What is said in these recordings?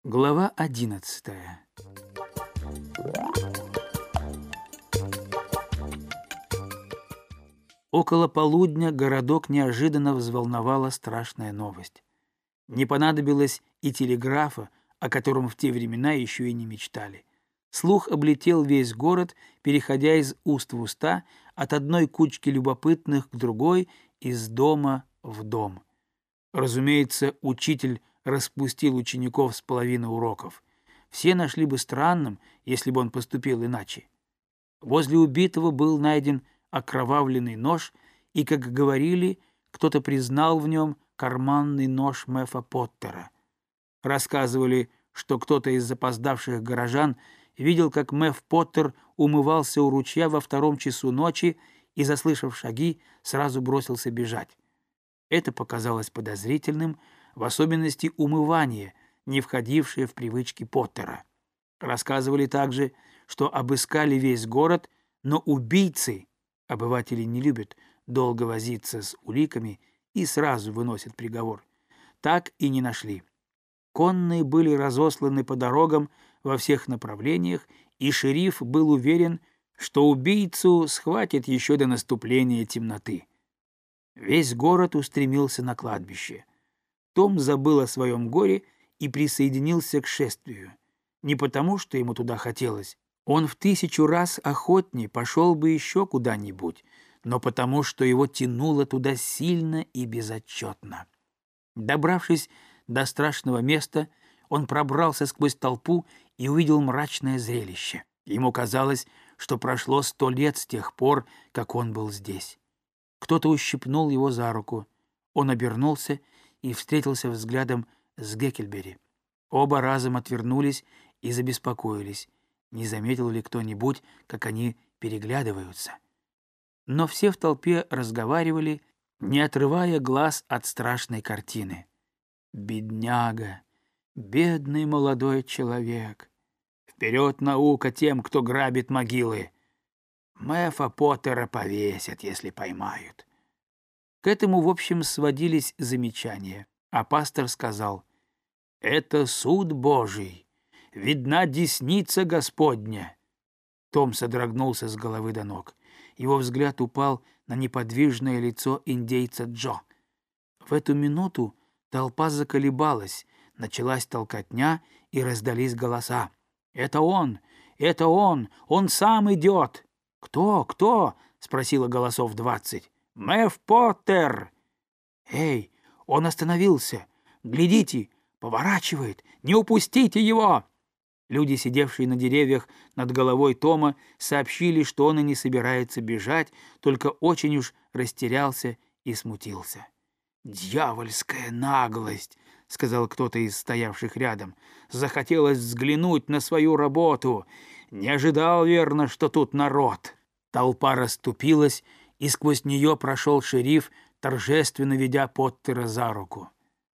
Глава 11. Около полудня городок неожиданно взволновала страшная новость. Не понадобилось и телеграфа, о котором в те времена еще и не мечтали. Слух облетел весь город, переходя из уст в уста, от одной кучки любопытных к другой, из дома в дом. Разумеется, учитель распустил учеников с половины уроков. Все нашли бы странным, если бы он поступил иначе. Возле убитого был найден окровавленный нож, и, как говорили, кто-то признал в нем карманный нож Мэфа Поттера. Рассказывали, что кто-то из запоздавших горожан видел, как Мэф Поттер умывался у ручья во 2 часу ночи и, заслышав шаги, сразу бросился бежать. Это показалось подозрительным, в особенности умывание, не входившее в привычки Поттера. Рассказывали также, что обыскали весь город, но убийцы, обыватели не любят долго возиться с уликами и сразу выносят приговор, так и не нашли. Конные были разосланы по дорогам во всех направлениях, и шериф был уверен, что убийцу схватит еще до наступления темноты. Весь город устремился на кладбище. Том забыл о своем горе и присоединился к шествию. Не потому, что ему туда хотелось. Он в 1000 раз охотнее пошел бы еще куда-нибудь, но потому, что его тянуло туда сильно и безотчетно. Добравшись до страшного места, он пробрался сквозь толпу и увидел мрачное зрелище. Ему казалось, что прошло 100 лет с тех пор, как он был здесь. Кто-то ущипнул его за руку. Он обернулся и встретился взглядом с Геккельбери. Оба разом отвернулись и забеспокоились, не заметил ли кто-нибудь, как они переглядываются. Но все в толпе разговаривали, не отрывая глаз от страшной картины. «Бедняга! Бедный молодой человек! Вперед, наука, тем, кто грабит могилы! Мэфа Поттера повесят, если поймают». К этому, в общем, сводились замечания, а пастор сказал: «Это суд Божий, видна десница Господня». Том содрогнулся с головы до ног. Его взгляд упал на неподвижное лицо индейца Джо. В эту минуту толпа заколебалась, началась толкотня и раздались голоса. «Это он! Это он! Он сам идет!» «Кто? Кто?» — спросило голосов 20. «Мэф Поттер!» «Эй, он остановился! Глядите, поворачивает! Не упустите его!» Люди, сидевшие на деревьях над головой Тома, сообщили, что он и не собирается бежать, только очень уж растерялся и смутился. «Дьявольская наглость!» — сказал кто-то из стоявших рядом. «Захотелось взглянуть на свою работу. Не ожидал, верно, что тут народ». Толпа расступилась, и сквозь нее прошел шериф, торжественно ведя Поттера за руку.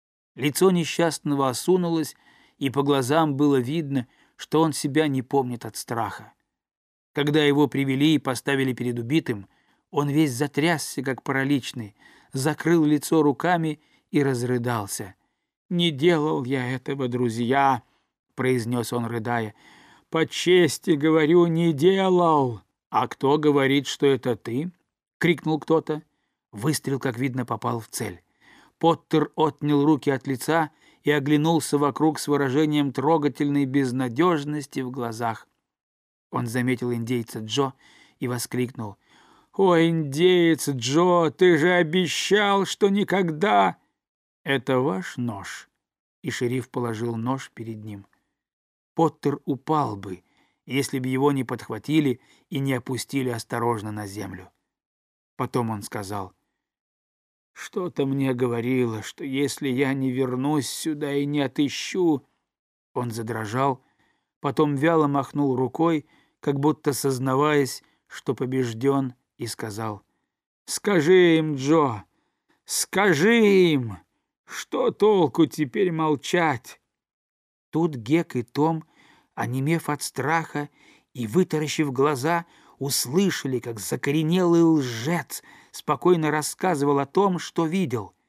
Лицо несчастного осунулось, и по глазам было видно, что он себя не помнит от страха. Когда его привели и поставили перед убитым, он весь затрясся, как параличный, закрыл лицо руками и разрыдался. «Не делал я этого, друзья», — произнес он, рыдая. «По чести говорю, не делал». «А кто говорит, что это ты?» — крикнул кто-то. Выстрел, как видно, попал в цель. Поттер отнял руки от лица и оглянулся вокруг с выражением трогательной безнадежности в глазах. Он заметил индейца Джо и воскликнул: «О, индеец Джо, ты же обещал, что никогда...» «Это ваш нож?» И шериф положил нож перед ним. Поттер упал бы, если бы его не подхватили и не опустили осторожно на землю. Потом он сказал: «Что-то мне говорило, что если я не вернусь сюда и не отыщу...» Он задрожал, потом вяло махнул рукой, как будто сознаваясь, что побежден, и сказал: «Скажи им, Джо, скажи им, что толку теперь молчать?» Тут Гек и Том, онемев от страха и вытаращив глаза, услышали, как закоренелый лжец спокойно рассказывал о том, что видел.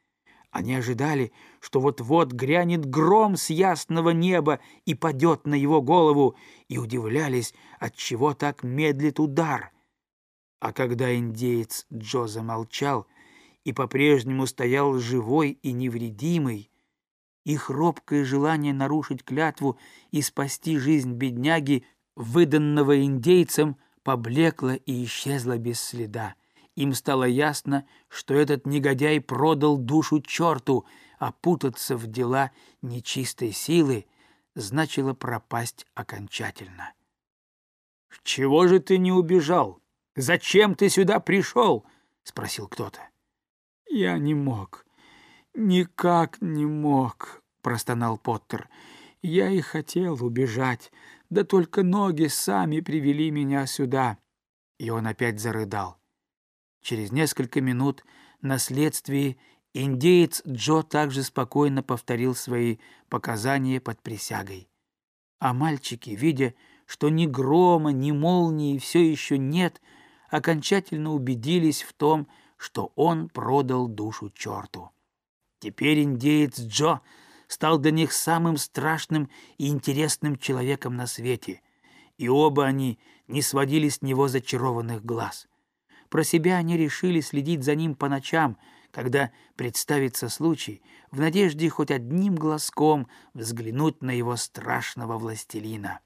Они ожидали, что вот-вот грянет гром с ясного неба и падет на его голову, и удивлялись, отчего так медлит удар. А когда индеец Джо замолчал и по-прежнему стоял живой и невредимый, их робкое желание нарушить клятву и спасти жизнь бедняги, выданного индейцам, поблекло и исчезло без следа. Им стало ясно, что этот негодяй продал душу черту, а путаться в дела нечистой силы значило пропасть окончательно. — Чего же ты не убежал? Зачем ты сюда пришел? — спросил кто-то. — Я не мог, никак не мог, — простонал Поттер. — Я и хотел убежать, да только ноги сами привели меня сюда. И он опять зарыдал. Через несколько минут на следствии индеец Джо также спокойно повторил свои показания под присягой. А мальчики, видя, что ни грома, ни молнии все еще нет, окончательно убедились в том, что он продал душу черту. Теперь индеец Джо стал для них самым страшным и интересным человеком на свете, и оба они не сводили с него зачарованных глаз. Про себя они решили следить за ним по ночам, когда представится случай, в надежде хоть одним глазком взглянуть на его страшного властелина.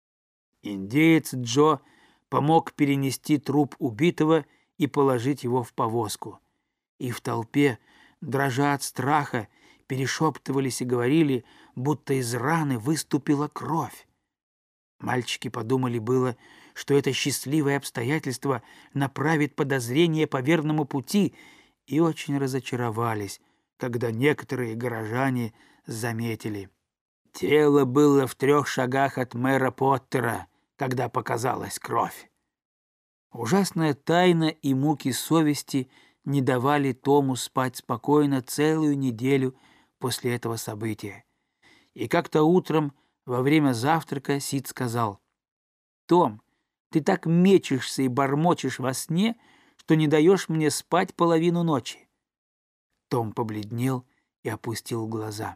Индеец Джо помог перенести труп убитого и положить его в повозку. И в толпе, дрожа от страха, перешептывались и говорили, будто из раны выступила кровь. Мальчики подумали было, что это счастливое обстоятельство направит подозрение по верному пути, и очень разочаровались, когда некоторые горожане заметили. Тело было в 3 шагах от мэра Поттера, когда показалась кровь. Ужасная тайна и муки совести не давали Тому спать спокойно целую неделю после этого события. И как-то утром во время завтрака Сид сказал: «Том, ты так мечешься и бормочешь во сне, что не даешь мне спать половину ночи». Том побледнел и опустил глаза.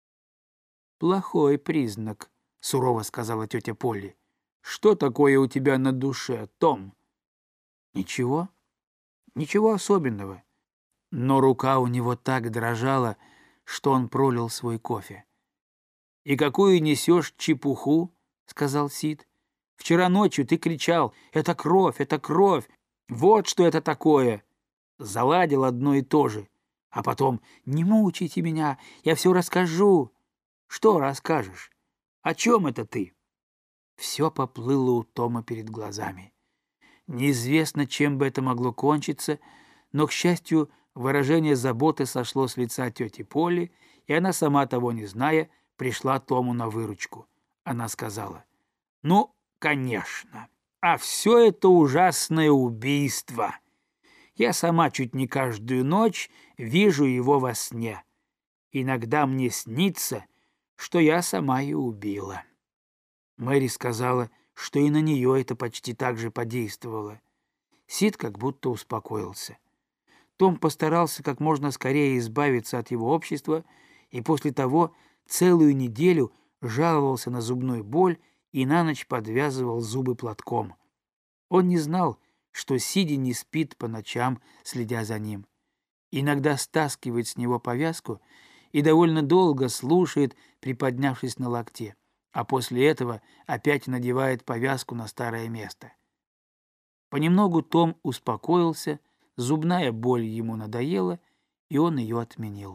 «Плохой признак», — сурово сказала тетя Полли. «Что такое у тебя на душе, Том?» «Ничего, ничего особенного». Но рука у него так дрожала, что он пролил свой кофе. «И какую несешь чепуху?» — сказал Сид. «Вчера ночью ты кричал: «Это кровь, это кровь! Вот что это такое!» Заладил одно и то же. А потом: «Не мучайте меня, я все расскажу». Что расскажешь? О чем это ты? Все поплыло у Тома перед глазами. Неизвестно, чем бы это могло кончиться, но, к счастью, выражение заботы сошло с лица тети Полли, и она, сама того не зная, пришла Тому на выручку. Она сказала: «Ну, конечно, а все это ужасное убийство. Я сама чуть не каждую ночь вижу его во сне. Иногда мне снится, что я сама и убила». Мэри сказала, что и на нее это почти так же подействовало. Сид как будто успокоился. Том постарался как можно скорее избавиться от его общества, и после того целую неделю жаловался на зубную боль и на ночь подвязывал зубы платком. Он не знал, что Сиди не спит по ночам, следя за ним. Иногда стаскивает с него повязку и довольно долго слушает, приподнявшись на локте, а после этого опять надевает повязку на старое место. Понемногу Том успокоился, зубная боль ему надоела, и он ее отменил.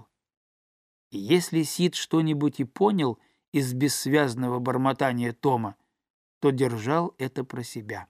И если Сид что-нибудь и понял из бессвязного бормотания Тома, то держал это про себя.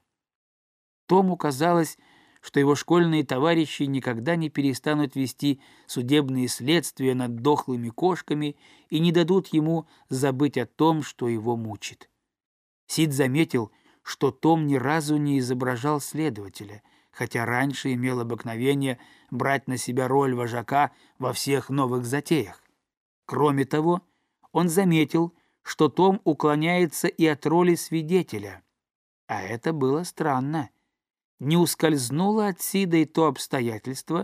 Тому казалось, что его школьные товарищи никогда не перестанут вести судебные следствия над дохлыми кошками и не дадут ему забыть о том, что его мучит. Сид заметил, что Том ни разу не изображал следователя, хотя раньше имел обыкновение брать на себя роль вожака во всех новых затеях. Кроме того, он заметил, что Том уклоняется и от роли свидетеля. А это было странно. Не ускользнуло от Сида и то обстоятельство,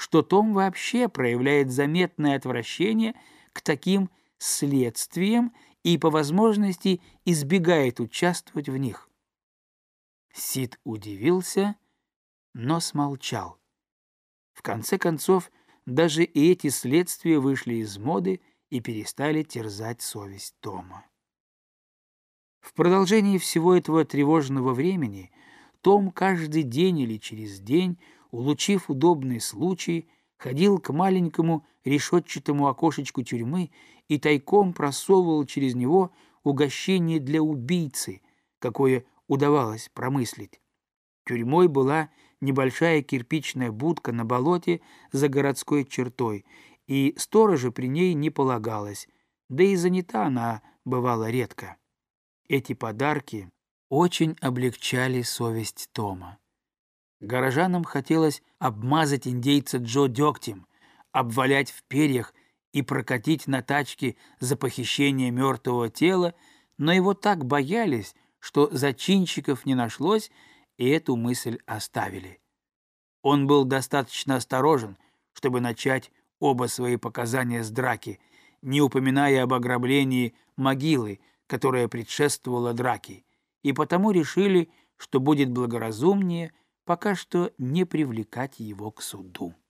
что Том вообще проявляет заметное отвращение к таким следствиям и по возможности избегает участвовать в них. Сид удивился, но смолчал. В конце концов, даже и эти следствия вышли из моды и перестали терзать совесть Тома. В продолжении всего этого тревожного времени Том каждый день или через день, улучив удобный случай, ходил к маленькому решетчатому окошечку тюрьмы и тайком просовывал через него угощение для убийцы, какое удавалось промыслить. Тюрьмой была небольшая кирпичная будка на болоте за городской чертой, и сторожа при ней не полагалось, да и занята она бывала редко. Эти подарки очень облегчали совесть Тома. Горожанам хотелось обмазать индейца Джо дегтем, обвалять в перьях и прокатить на тачке за похищение мертвого тела, но его так боялись, что зачинщиков не нашлось, и эту мысль оставили. Он был достаточно осторожен, чтобы начать оба свои показания с драки, не упоминая об ограблении могилы, которая предшествовала драке, и потому решили, что будет благоразумнее пока что не привлекать его к суду.